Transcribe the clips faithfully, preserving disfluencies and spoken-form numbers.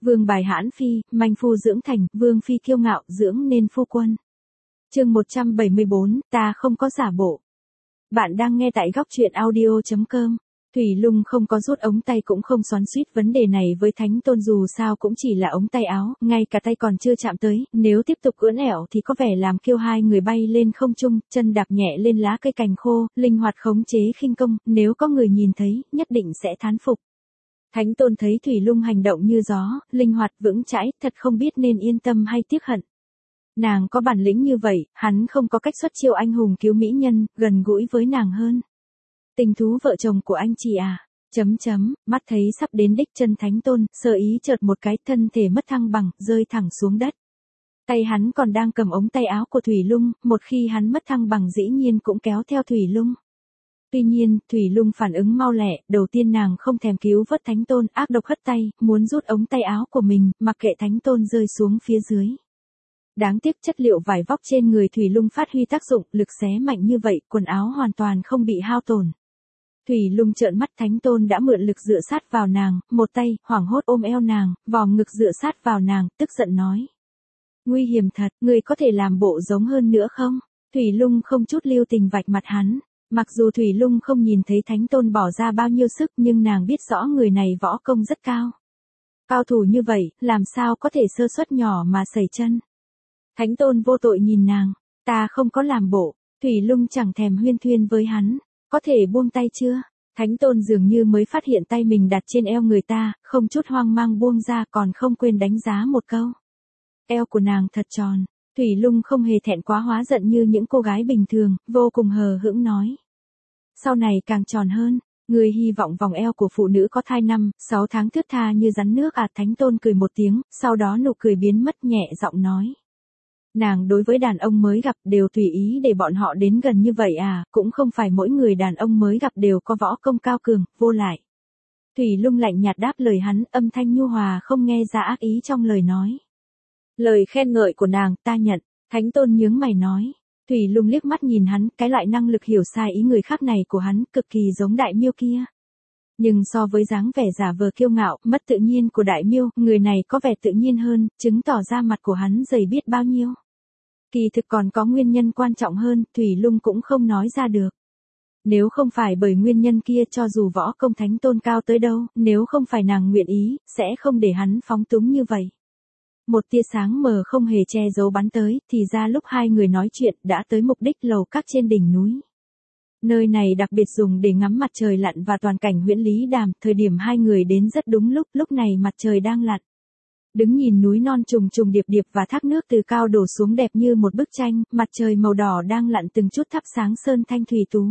Vương bài hãn phi, manh phu dưỡng thành, vương phi kiêu ngạo, dưỡng nên phu quân. Chương một trăm bảy mươi bốn, ta không có giả bộ. Bạn đang nghe tại góc truyện audio chấm com. Thủy Lung không có rút ống tay cũng không xoắn xuýt vấn đề này với Thánh Tôn, dù sao cũng chỉ là ống tay áo, ngay cả tay còn chưa chạm tới, nếu tiếp tục ưỡn ẻo thì có vẻ làm kêu hai người bay lên không trung, chân đạp nhẹ lên lá cây cành khô, linh hoạt khống chế khinh công, nếu có người nhìn thấy, nhất định sẽ thán phục. Thánh Tôn thấy Thủy Lung hành động như gió, linh hoạt vững chãi, thật không biết nên yên tâm hay tiếc hận. Nàng có bản lĩnh như vậy, hắn không có cách xuất chiêu anh hùng cứu mỹ nhân, gần gũi với nàng hơn. Tình thú vợ chồng của anh chị à, chấm chấm, mắt thấy sắp đến đích chân Thánh Tôn, sơ ý chợt một cái, thân thể mất thăng bằng, rơi thẳng xuống đất. Tay hắn còn đang cầm ống tay áo của Thủy Lung, một khi hắn mất thăng bằng dĩ nhiên cũng kéo theo Thủy Lung. Tuy nhiên, Thủy Lung phản ứng mau lẹ, đầu tiên nàng không thèm cứu vớt Thánh Tôn, ác độc hất tay, muốn rút ống tay áo của mình, mặc kệ Thánh Tôn rơi xuống phía dưới. Đáng tiếc chất liệu vải vóc trên người Thủy Lung phát huy tác dụng, lực xé mạnh như vậy, quần áo hoàn toàn không bị hao tổn. Thủy Lung trợn mắt, Thánh Tôn đã mượn lực dựa sát vào nàng, một tay, hoảng hốt ôm eo nàng, vòm ngực dựa sát vào nàng, tức giận nói. Nguy hiểm thật, người có thể làm bộ giống hơn nữa không? Thủy Lung không chút lưu tình vạch mặt hắn. Mặc dù Thủy Lung không nhìn thấy Thánh Tôn bỏ ra bao nhiêu sức, nhưng nàng biết rõ người này võ công rất cao. Cao thủ như vậy, làm sao có thể sơ suất nhỏ mà sẩy chân. Thánh Tôn vô tội nhìn nàng, ta không có làm bộ. Thủy Lung chẳng thèm huyên thuyên với hắn, có thể buông tay chưa? Thánh Tôn dường như mới phát hiện tay mình đặt trên eo người ta, không chút hoang mang buông ra, còn không quên đánh giá một câu. Eo của nàng thật tròn. Thủy Lung không hề thẹn quá hóa giận như những cô gái bình thường, vô cùng hờ hững nói. Sau này càng tròn hơn, người hy vọng vòng eo của phụ nữ có thai năm, sáu tháng thướt tha như rắn nước à? Thánh Tôn cười một tiếng, sau đó nụ cười biến mất, nhẹ giọng nói. Nàng đối với đàn ông mới gặp đều tùy ý để bọn họ đến gần như vậy à, cũng không phải mỗi người đàn ông mới gặp đều có võ công cao cường, vô lại. Thủy Lung lạnh nhạt đáp lời hắn, âm thanh nhu hòa không nghe ra ác ý trong lời nói. Lời khen ngợi của nàng, ta nhận. Thánh Tôn nhướng mày nói. Thủy Lung liếc mắt nhìn hắn, cái loại năng lực hiểu sai ý người khác này của hắn, cực kỳ giống Đại Miêu kia. Nhưng so với dáng vẻ giả vờ kiêu ngạo, mất tự nhiên của Đại Miêu, người này có vẻ tự nhiên hơn, chứng tỏ ra mặt của hắn dày biết bao nhiêu. Kỳ thực còn có nguyên nhân quan trọng hơn, Thủy Lung cũng không nói ra được. Nếu không phải bởi nguyên nhân kia, cho dù võ công Thánh Tôn cao tới đâu, nếu không phải nàng nguyện ý, sẽ không để hắn phóng túng như vậy. Một tia sáng mờ không hề che giấu bắn tới, thì ra lúc hai người nói chuyện đã tới mục đích, lầu các trên đỉnh núi. Nơi này đặc biệt dùng để ngắm mặt trời lặn và toàn cảnh huyễn lý đàm, thời điểm hai người đến rất đúng lúc, lúc này mặt trời đang lặn. Đứng nhìn núi non trùng trùng điệp điệp và thác nước từ cao đổ xuống đẹp như một bức tranh, mặt trời màu đỏ đang lặn từng chút thắp sáng sơn thanh thủy tú.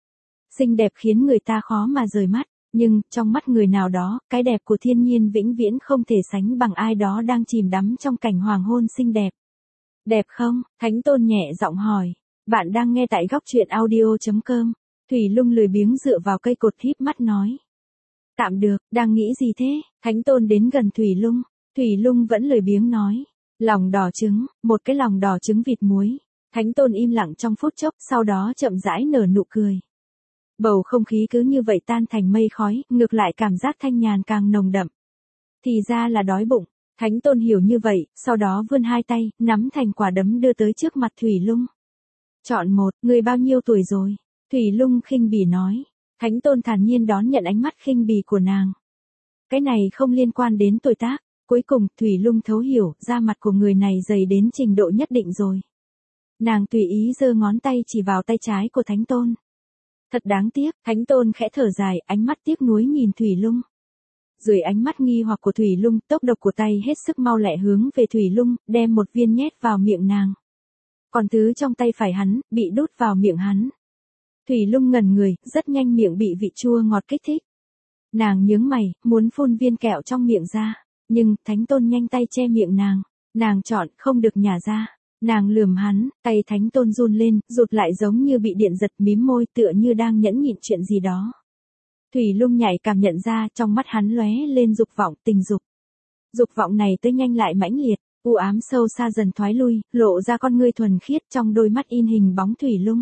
Xinh đẹp khiến người ta khó mà rời mắt. Nhưng, trong mắt người nào đó, cái đẹp của thiên nhiên vĩnh viễn không thể sánh bằng ai đó đang chìm đắm trong cảnh hoàng hôn xinh đẹp. Đẹp không? Thánh Tôn nhẹ giọng hỏi. Bạn đang nghe tại góc truyện audio chấm com. Thủy Lung lười biếng dựa vào cây cột híp mắt nói. Tạm được, đang nghĩ gì thế? Thánh Tôn đến gần Thủy Lung. Thủy Lung vẫn lười biếng nói. Lòng đỏ trứng, một cái lòng đỏ trứng vịt muối. Thánh Tôn im lặng trong phút chốc, sau đó chậm rãi nở nụ cười. Bầu không khí cứ như vậy tan thành mây khói, ngược lại cảm giác thanh nhàn càng nồng đậm. Thì ra là đói bụng. Thánh Tôn hiểu như vậy, sau đó vươn hai tay, nắm thành quả đấm đưa tới trước mặt Thủy Lung. Chọn một, người bao nhiêu tuổi rồi? Thủy Lung khinh bỉ nói. Thánh Tôn thản nhiên đón nhận ánh mắt khinh bỉ của nàng. Cái này không liên quan đến tuổi tác. Cuối cùng, Thủy Lung thấu hiểu, da mặt của người này dày đến trình độ nhất định rồi. Nàng tùy ý giơ ngón tay chỉ vào tay trái của Thánh Tôn. Thật đáng tiếc, Thánh Tôn khẽ thở dài, ánh mắt tiếc nuối nhìn Thủy Lung. Dưới ánh mắt nghi hoặc của Thủy Lung, tốc độ của tay hết sức mau lẹ hướng về Thủy Lung, đem một viên nhét vào miệng nàng. Còn thứ trong tay phải hắn, bị đút vào miệng hắn. Thủy Lung ngẩn người, rất nhanh miệng bị vị chua ngọt kích thích. Nàng nhướng mày, muốn phun viên kẹo trong miệng ra. Nhưng, Thánh Tôn nhanh tay che miệng nàng. Nàng chọn, không được nhả ra. Nàng lườm hắn, tay Thánh Tôn run lên, rụt lại giống như bị điện giật, mím môi tựa như đang nhẫn nhịn chuyện gì đó. Thủy Lung nhạy cảm nhận ra, trong mắt hắn lóe lên dục vọng, tình dục. Dục vọng này tới nhanh lại mãnh liệt, u ám sâu xa dần thoái lui, lộ ra con ngươi thuần khiết trong đôi mắt in hình bóng Thủy Lung.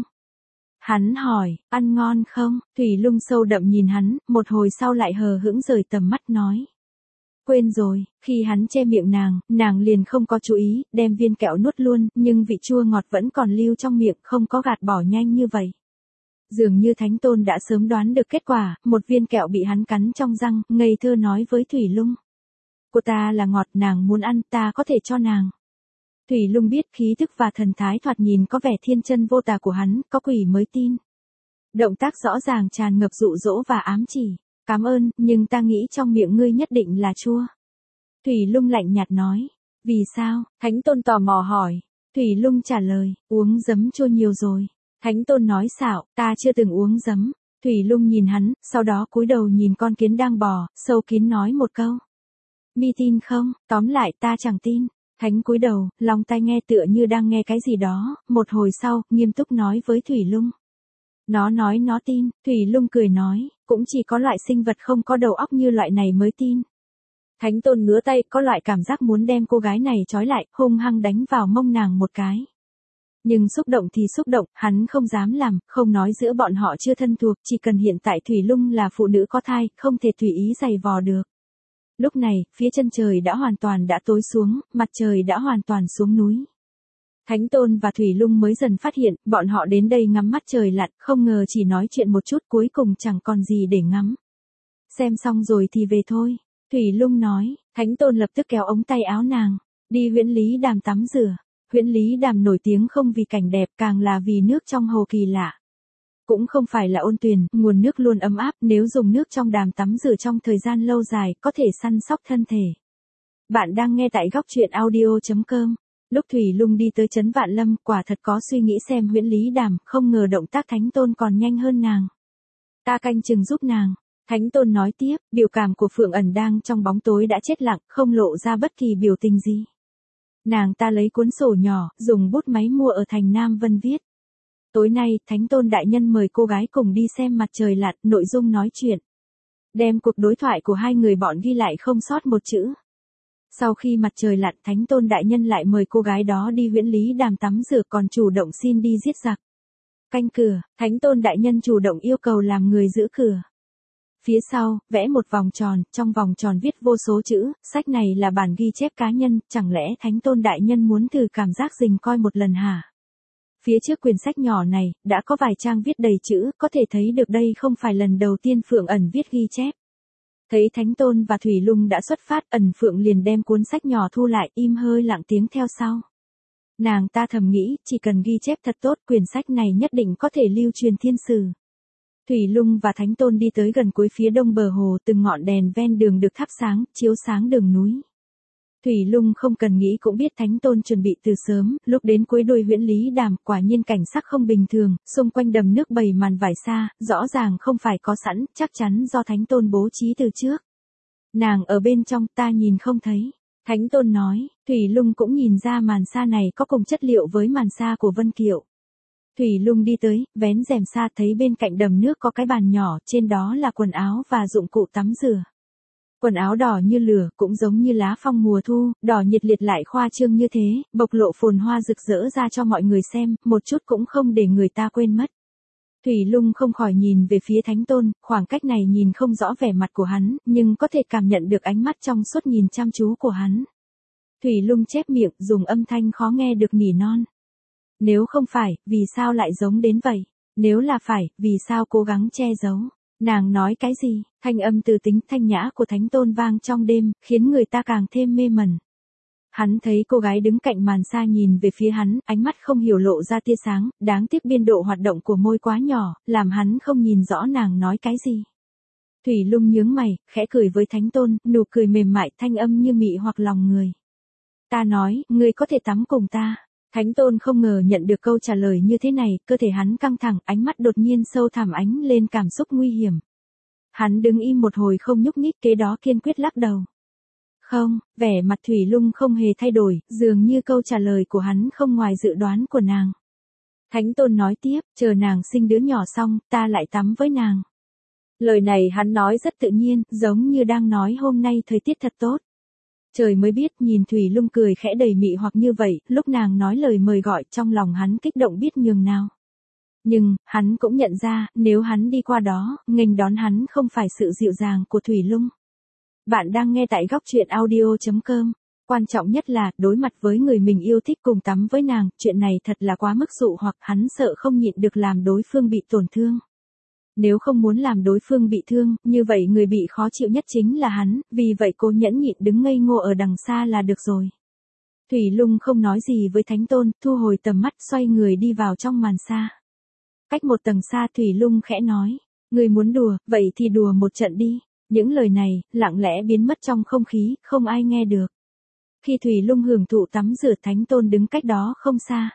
Hắn hỏi, ăn ngon không? Thủy Lung sâu đậm nhìn hắn, một hồi sau lại hờ hững rời tầm mắt nói. Quên rồi, khi hắn che miệng nàng, nàng liền không có chú ý, đem viên kẹo nuốt luôn, nhưng vị chua ngọt vẫn còn lưu trong miệng, không có gạt bỏ nhanh như vậy. Dường như Thánh Tôn đã sớm đoán được kết quả, một viên kẹo bị hắn cắn trong răng, ngây thơ nói với Thủy Lung. Của ta là ngọt, nàng muốn ăn, ta có thể cho nàng. Thủy Lung biết khí thức và thần thái thoạt nhìn có vẻ thiên chân vô tà của hắn, có quỷ mới tin. Động tác rõ ràng tràn ngập dụ dỗ và ám chỉ. Cảm ơn, nhưng ta nghĩ trong miệng ngươi nhất định là chua. Thủy Lung lạnh nhạt nói. Vì sao? Thánh Tôn tò mò hỏi. Thủy Lung trả lời, uống giấm chua nhiều rồi. Thánh Tôn nói xạo, ta chưa từng uống giấm. Thủy Lung nhìn hắn, sau đó cúi đầu nhìn con kiến đang bò, sâu kín nói một câu. Mi tin không? Tóm lại ta chẳng tin. Thánh cúi đầu, lòng tai nghe tựa như đang nghe cái gì đó, một hồi sau, nghiêm túc nói với Thủy Lung. Nó nói nó tin, Thủy Lung cười nói, cũng chỉ có loại sinh vật không có đầu óc như loại này mới tin. Thánh Tôn ngứa tay, có loại cảm giác muốn đem cô gái này trói lại, hung hăng đánh vào mông nàng một cái. Nhưng xúc động thì xúc động, hắn không dám làm, không nói giữa bọn họ chưa thân thuộc, chỉ cần hiện tại Thủy Lung là phụ nữ có thai, không thể tùy ý giày vò được. Lúc này, phía chân trời đã hoàn toàn đã tối xuống, mặt trời đã hoàn toàn xuống núi. Thánh Tôn và Thủy Lung mới dần phát hiện, bọn họ đến đây ngắm mắt trời lặn, không ngờ chỉ nói chuyện một chút cuối cùng chẳng còn gì để ngắm. Xem xong rồi thì về thôi. Thủy Lung nói, Thánh Tôn lập tức kéo ống tay áo nàng, đi Huyễn Lý Đàm tắm rửa. Huyễn Lý Đàm nổi tiếng không vì cảnh đẹp, càng là vì nước trong hồ kỳ lạ. Cũng không phải là ôn tuyền, nguồn nước luôn ấm áp, nếu dùng nước trong đàm tắm rửa trong thời gian lâu dài, có thể săn sóc thân thể. Bạn đang nghe tại góc truyện audio chấm com. Lúc Thủy Lung đi tới trấn Vạn Lâm, quả thật có suy nghĩ xem Huyễn Lý Đàm, không ngờ động tác Thánh Tôn còn nhanh hơn nàng. Ta canh chừng giúp nàng. Thánh Tôn nói tiếp, biểu cảm của Phượng Ẩn đang trong bóng tối đã chết lặng, không lộ ra bất kỳ biểu tình gì. Nàng ta lấy cuốn sổ nhỏ, dùng bút máy mua ở thành Nam Vân viết. Tối nay, Thánh Tôn đại nhân mời cô gái cùng đi xem mặt trời lặn, nội dung nói chuyện. Đem cuộc đối thoại của hai người bọn ghi lại không sót một chữ. Sau khi mặt trời lặn, Thánh Tôn đại nhân lại mời cô gái đó đi Huyễn Lý Đàm tắm rửa, còn chủ động xin đi giết giặc. Canh cửa, Thánh Tôn đại nhân chủ động yêu cầu làm người giữ cửa. Phía sau, vẽ một vòng tròn, trong vòng tròn viết vô số chữ, sách này là bản ghi chép cá nhân, chẳng lẽ Thánh Tôn đại nhân muốn thử cảm giác rình coi một lần hả? Phía trước quyển sách nhỏ này, đã có vài trang viết đầy chữ, có thể thấy được đây không phải lần đầu tiên Phượng Ẩn viết ghi chép. Thấy Thánh Tôn và Thủy Lung đã xuất phát, Ẩn Phượng liền đem cuốn sách nhỏ thu lại, im hơi lặng tiếng theo sau. Nàng ta thầm nghĩ, chỉ cần ghi chép thật tốt, quyển sách này nhất định có thể lưu truyền thiên sử. Thủy Lung và Thánh Tôn đi tới gần cuối phía đông bờ hồ, từng ngọn đèn ven đường được thắp sáng, chiếu sáng đường núi. Thủy Lung không cần nghĩ cũng biết Thánh Tôn chuẩn bị từ sớm, lúc đến cuối đuôi Huyễn Lý Đàm, quả nhiên cảnh sắc không bình thường, xung quanh đầm nước bầy màn vải xa, rõ ràng không phải có sẵn, chắc chắn do Thánh Tôn bố trí từ trước. Nàng ở bên trong, ta nhìn không thấy. Thánh Tôn nói, Thủy Lung cũng nhìn ra màn xa này có cùng chất liệu với màn xa của Vân Kiệu. Thủy Lung đi tới, vén rèm xa thấy bên cạnh đầm nước có cái bàn nhỏ, trên đó là quần áo và dụng cụ tắm rửa. Quần áo đỏ như lửa, cũng giống như lá phong mùa thu, đỏ nhiệt liệt lại khoa trương như thế, bộc lộ phồn hoa rực rỡ ra cho mọi người xem, một chút cũng không để người ta quên mất. Thủy Lung không khỏi nhìn về phía Thánh Tôn, khoảng cách này nhìn không rõ vẻ mặt của hắn, nhưng có thể cảm nhận được ánh mắt trong suốt nhìn chăm chú của hắn. Thủy Lung chép miệng, dùng âm thanh khó nghe được nỉ non. Nếu không phải, vì sao lại giống đến vậy? Nếu là phải, vì sao cố gắng che giấu? Nàng nói cái gì? Thanh âm từ tính thanh nhã của Thánh Tôn vang trong đêm, khiến người ta càng thêm mê mẩn. Hắn thấy cô gái đứng cạnh màn xa nhìn về phía hắn, ánh mắt không hiểu lộ ra tia sáng, đáng tiếc biên độ hoạt động của môi quá nhỏ, làm hắn không nhìn rõ nàng nói cái gì. Thủy Lung nhướng mày, khẽ cười với Thánh Tôn, nụ cười mềm mại, thanh âm như mị hoặc lòng người. Ta nói, ngươi có thể tắm cùng ta. Thánh Tôn không ngờ nhận được câu trả lời như thế này, cơ thể hắn căng thẳng, ánh mắt đột nhiên sâu thẳm ánh lên cảm xúc nguy hiểm. Hắn đứng im một hồi không nhúc nhích, kế đó kiên quyết lắc đầu. Không, vẻ mặt Thủy Lung không hề thay đổi, dường như câu trả lời của hắn không ngoài dự đoán của nàng. Thánh Tôn nói tiếp, chờ nàng sinh đứa nhỏ xong, ta lại tắm với nàng. Lời này hắn nói rất tự nhiên, giống như đang nói hôm nay thời tiết thật tốt. Trời mới biết, nhìn Thủy Lung cười khẽ đầy mị hoặc như vậy, lúc nàng nói lời mời gọi trong lòng hắn kích động biết nhường nào. Nhưng, hắn cũng nhận ra, nếu hắn đi qua đó, nghênh đón hắn không phải sự dịu dàng của Thủy Lung. Bạn đang nghe tại góc truyện audio chấm com. Quan trọng nhất là, đối mặt với người mình yêu thích cùng tắm với nàng, chuyện này thật là quá mức dụ hoặc hắn sợ không nhịn được làm đối phương bị tổn thương. Nếu không muốn làm đối phương bị thương, như vậy người bị khó chịu nhất chính là hắn, vì vậy cô nhẫn nhịn đứng ngây ngô ở đằng xa là được rồi. Thủy Lung không nói gì với Thánh Tôn, thu hồi tầm mắt xoay người đi vào trong màn xa. Cách một tầng xa Thủy Lung khẽ nói, người muốn đùa, vậy thì đùa một trận đi. Những lời này, lặng lẽ biến mất trong không khí, không ai nghe được. Khi Thủy Lung hưởng thụ tắm rửa, Thánh Tôn đứng cách đó không xa.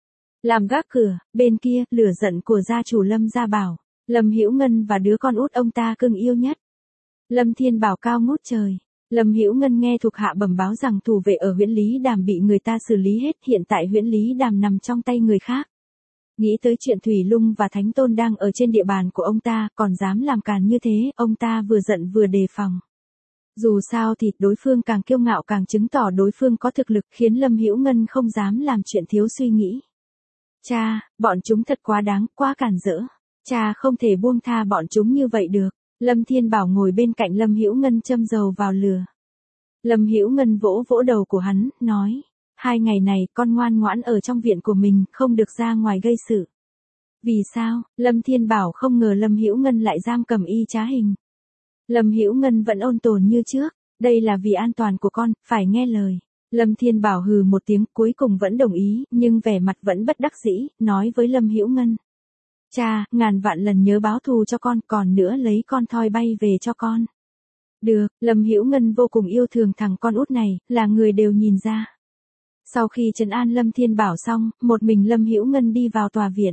Làm gác cửa, bên kia, lửa giận của gia chủ Lâm Gia Bảo, Lâm Hữu Ngân và đứa con út ông ta cưng yêu nhất. Lâm Thiên Bảo cao ngút trời. Lâm Hữu Ngân nghe thuộc hạ bẩm báo rằng thủ vệ ở Huyễn Lý Đàm bị người ta xử lý hết, hiện tại Huyễn Lý Đàm nằm trong tay người khác. Nghĩ tới chuyện Thủy Lung và Thánh Tôn đang ở trên địa bàn của ông ta, còn dám làm càn như thế, ông ta vừa giận vừa đề phòng. Dù sao thì, đối phương càng kiêu ngạo càng chứng tỏ đối phương có thực lực, khiến Lâm Hữu Ngân không dám làm chuyện thiếu suy nghĩ. Cha, bọn chúng thật quá đáng, quá càn rỡ. Cha không thể buông tha bọn chúng như vậy được. Lâm Thiên Bảo ngồi bên cạnh Lâm Hữu Ngân châm dầu vào lửa. Lâm Hữu Ngân vỗ vỗ đầu của hắn, nói. Hai ngày này, con ngoan ngoãn ở trong viện của mình, không được ra ngoài gây sự. Vì sao? Lâm Thiên Bảo không ngờ Lâm Hữu Ngân lại giam cầm y trá hình. Lâm Hữu Ngân vẫn ôn tồn như trước, đây là vì an toàn của con, phải nghe lời. Lâm Thiên Bảo hừ một tiếng, cuối cùng vẫn đồng ý, nhưng vẻ mặt vẫn bất đắc dĩ, nói với Lâm Hữu Ngân. Cha, ngàn vạn lần nhớ báo thù cho con, còn nữa lấy con thoi bay về cho con. Được, Lâm Hữu Ngân vô cùng yêu thương thằng con út này, là người đều nhìn ra. Sau khi trấn an Lâm Thiên Bảo xong, một mình Lâm Hữu Ngân đi vào tòa viện.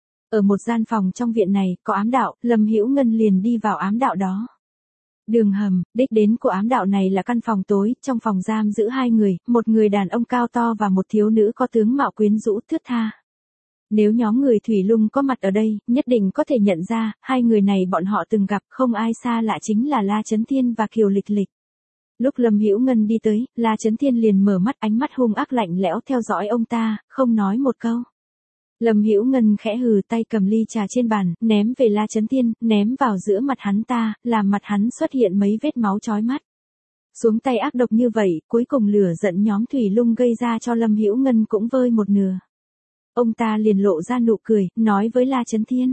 Ở một gian phòng trong viện này, có ám đạo, Lâm Hữu Ngân liền đi vào ám đạo đó. Đường hầm, đích đến của ám đạo này là căn phòng tối, trong phòng giam giữ hai người, một người đàn ông cao to và một thiếu nữ có tướng mạo quyến rũ thướt tha. Nếu nhóm người Thủy Lung có mặt ở đây, nhất định có thể nhận ra, hai người này bọn họ từng gặp, không ai xa lạ chính là La Chấn Thiên và Kiều Lịch Lịch. Lúc Lâm Hữu Ngân đi tới, La Chấn Thiên liền mở mắt, ánh mắt hung ác lạnh lẽo theo dõi ông ta, không nói một câu. Lâm Hữu Ngân khẽ hừ, tay cầm ly trà trên bàn, ném về La Chấn Thiên, ném vào giữa mặt hắn ta, làm mặt hắn xuất hiện mấy vết máu chói mắt. Xuống tay ác độc như vậy, cuối cùng lửa giận nhóm Thủy Lung gây ra cho Lâm Hữu Ngân cũng vơi một nửa. Ông ta liền lộ ra nụ cười, nói với La Chấn Thiên.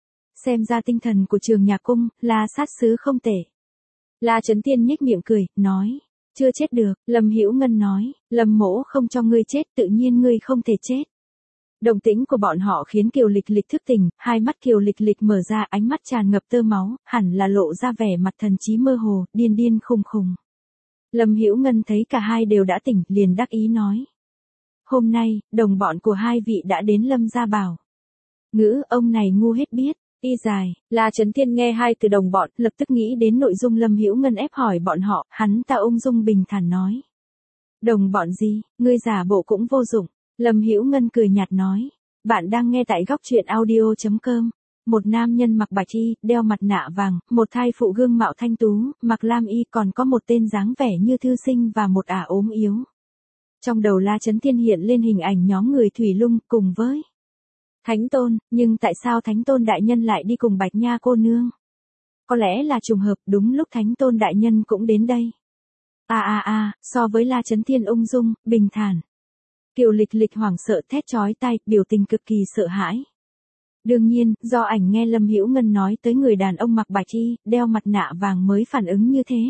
Xem ra tinh thần của Trường Nhạc Cung, La sát sứ không tệ. La Chấn Thiên nhếch miệng cười, nói. Chưa chết được, Lâm Hữu Ngân nói, Lâm mỗ không cho ngươi chết, tự nhiên ngươi không thể chết. Động tĩnh của bọn họ khiến Kiều Lịch Lịch thức tỉnh, hai mắt Kiều Lịch Lịch mở ra, ánh mắt tràn ngập tơ máu, hẳn là lộ ra vẻ mặt thần trí mơ hồ, điên điên khùng khùng. Lâm Hữu Ngân thấy cả hai đều đã tỉnh, liền đắc ý nói. Hôm nay, đồng bọn của hai vị đã đến Lâm Gia Bảo. Ngữ, ông này ngu hết biết, y dài, La Chấn Thiên nghe hai từ đồng bọn, lập tức nghĩ đến nội dung Lâm Hữu Ngân ép hỏi bọn họ, hắn ta ung dung bình thản nói. Đồng bọn gì, ngươi giả bộ cũng vô dụng. Lâm Hữu Ngân cười nhạt nói. Bạn đang nghe tại góc truyện audio chấm com. Một nam nhân mặc bạch y, đeo mặt nạ vàng, một thai phụ gương mạo thanh tú, mặc lam y, còn có một tên dáng vẻ như thư sinh và một ả ốm yếu. Trong đầu La Chấn Thiên hiện lên hình ảnh nhóm người Thủy Lung cùng với Thánh Tôn, nhưng tại sao Thánh Tôn đại nhân lại đi cùng Bạch Nha cô nương? Có lẽ là trùng hợp, đúng lúc Thánh Tôn đại nhân cũng đến đây. À à à, so với La Chấn Thiên ung dung, bình thản. Kiều Lịch Lịch hoảng sợ thét chói tai, biểu tình cực kỳ sợ hãi. Đương nhiên, do ảnh nghe Lâm Hữu Ngân nói tới người đàn ông mặc bạch y, đeo mặt nạ vàng mới phản ứng như thế.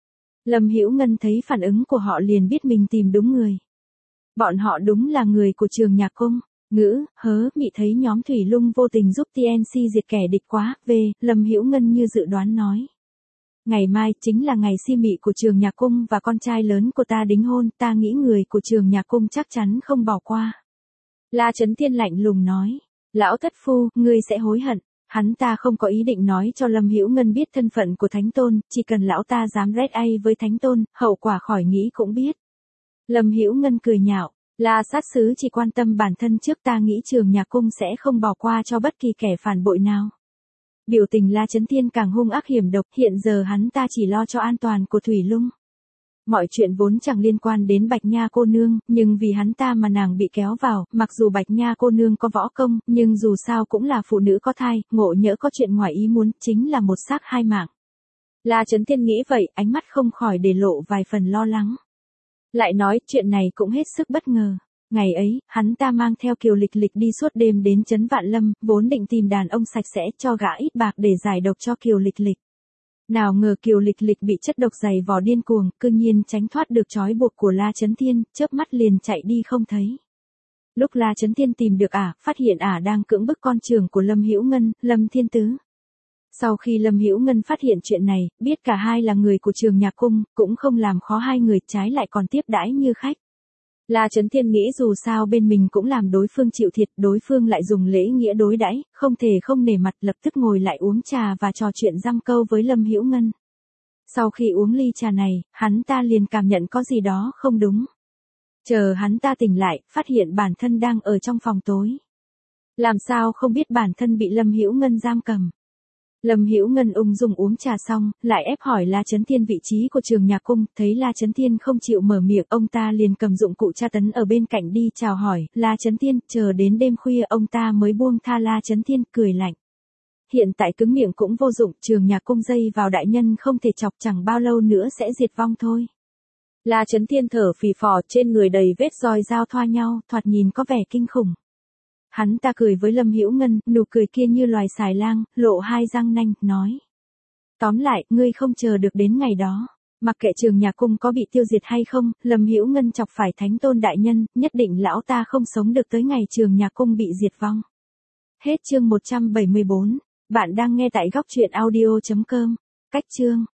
Lâm Hữu Ngân thấy phản ứng của họ liền biết mình tìm đúng người. Bọn họ đúng là người của Trường Nhạc Cung. Ngữ, hớ, mị thấy nhóm Thủy Lung vô tình giúp tê en xê diệt kẻ địch quá, về, Lâm Hữu Ngân như dự đoán nói. Ngày mai, chính là ngày si mị của Trường Nhạc Cung và con trai lớn của ta đính hôn, ta nghĩ người của Trường Nhạc Cung chắc chắn không bỏ qua. La Chấn Thiên lạnh lùng nói. Lão thất phu, ngươi sẽ hối hận. Hắn ta không có ý định nói cho Lâm Hữu Ngân biết thân phận của Thánh Tôn, chỉ cần lão ta dám red a với Thánh Tôn, hậu quả khỏi nghĩ cũng biết. Lâm Hữu Ngân cười nhạo. La sát sứ chỉ quan tâm bản thân trước, ta nghĩ Trường Nhạc Cung sẽ không bỏ qua cho bất kỳ kẻ phản bội nào. Biểu tình La Chấn Thiên càng hung ác hiểm độc, hiện giờ hắn ta chỉ lo cho an toàn của Thủy Lung. Mọi chuyện vốn chẳng liên quan đến Bạch Nha cô nương, nhưng vì hắn ta mà nàng bị kéo vào, mặc dù Bạch Nha cô nương có võ công, nhưng dù sao cũng là phụ nữ có thai, ngộ nhỡ có chuyện ngoài ý muốn, chính là một xác hai mạng. La Chấn Thiên nghĩ vậy, ánh mắt không khỏi để lộ vài phần lo lắng. Lại nói, chuyện này cũng hết sức bất ngờ. Ngày ấy, hắn ta mang theo Kiều Lịch Lịch đi suốt đêm đến trấn Vạn Lâm, vốn định tìm đàn ông sạch sẽ cho gã ít bạc để giải độc cho Kiều Lịch Lịch. Nào ngờ Kiều Lịch Lịch bị chất độc dày vò điên cuồng, cư nhiên tránh thoát được trói buộc của La Chấn Thiên, chớp mắt liền chạy đi không thấy. Lúc La Chấn Thiên tìm được ả, phát hiện ả đang cưỡng bức con trưởng của Lâm Hữu Ngân, Lâm Thiên Tứ. Sau khi Lâm Hữu Ngân phát hiện chuyện này, biết cả hai là người của Trường Nhạc Cung, cũng không làm khó hai người, trái lại còn tiếp đãi như khách. La Chấn Thiên nghĩ dù sao bên mình cũng làm đối phương chịu thiệt, đối phương lại dùng lễ nghĩa đối đãi, không thể không nể mặt, lập tức ngồi lại uống trà và trò chuyện dăm câu với Lâm Hữu Ngân. Sau khi uống ly trà này, hắn ta liền cảm nhận có gì đó không đúng. Chờ hắn ta tỉnh lại, phát hiện bản thân đang ở trong phòng tối. Làm sao không biết bản thân bị Lâm Hữu Ngân giam cầm. Lâm Hữu Ngân ung dung uống trà xong, lại ép hỏi La Chấn Thiên vị trí của Trường Nhạc Cung, thấy La Chấn Thiên không chịu mở miệng, ông ta liền cầm dụng cụ tra tấn ở bên cạnh đi chào hỏi, La Chấn Thiên, chờ đến đêm khuya ông ta mới buông tha La Chấn Thiên, cười lạnh. Hiện tại cứng miệng cũng vô dụng, Trường Nhạc Cung dây vào đại nhân không thể chọc, chẳng bao lâu nữa sẽ diệt vong thôi. La Chấn Thiên thở phì phò, trên người đầy vết roi dao thoa nhau, thoạt nhìn có vẻ kinh khủng. Hắn ta cười với Lâm Hữu Ngân, nụ cười kia như loài xài lang, lộ hai răng nanh, nói. Tóm lại, ngươi không chờ được đến ngày đó. Mặc kệ Trường Nhạc Cung có bị tiêu diệt hay không, Lâm Hữu Ngân chọc phải Thánh Tôn đại nhân, nhất định lão ta không sống được tới ngày Trường Nhạc Cung bị diệt vong. Hết chương một trăm bảy mươi bốn. Bạn đang nghe tại góc truyện audio chấm com. Cách chương